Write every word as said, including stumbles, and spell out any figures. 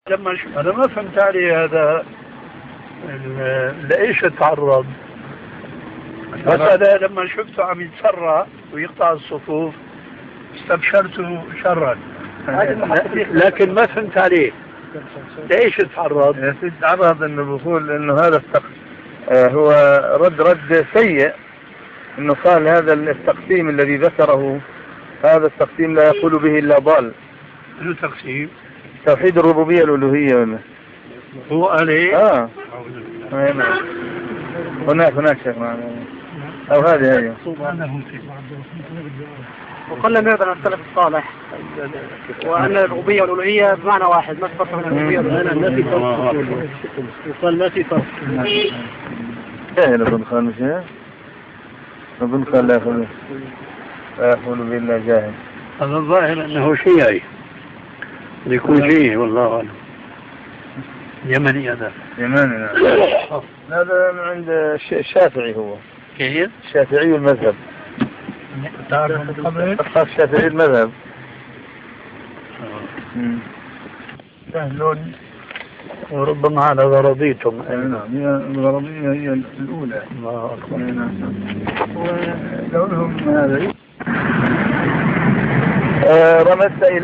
لما شو أنا ما فهمت عليه هذا لإيش تعرض؟ بس أنا لما شفته عم يتسرع ويقطع الصفوف استبشرته شرا، لكن ما فهمت عليه لإيش تعرض؟ يا سيدي تعرض إنه بقول إنه هذا التق... آه هو رد رد سيء، إنه قال هذا التقسيم الذي ذكره هذا التقسيم لا يقول به إلا ضال. شو تقسيم؟ توحيد الربوبية الألوهية ولا هو قال ايه؟ اه هناك هناك شيخ معنا او هذه هي وقل ما يبنى السلف الصالح وأن الربوبية والألوهية بمعنى واحد، ما تفرق بين الربوبية والألوهية. ما في فرق، وقال ما في فرق. جاهل ابن خال مش هي؟ ابن خال لا يقول لا يقول بالله جاهل. هذا الظاهر أنه شيعي يكون شيعي والله أعلم. يمني هذا. يمني نعم. هذا من عند الشافعي، هو كيف؟ الشافعي المذهب. تعرف من قبل؟ أصحاب الشافعي المذهب. سهل وربما على غرضيتم. نعم، هي الغرضية هي الأولى. الله أكبر. ولونهم هذا رمت إلى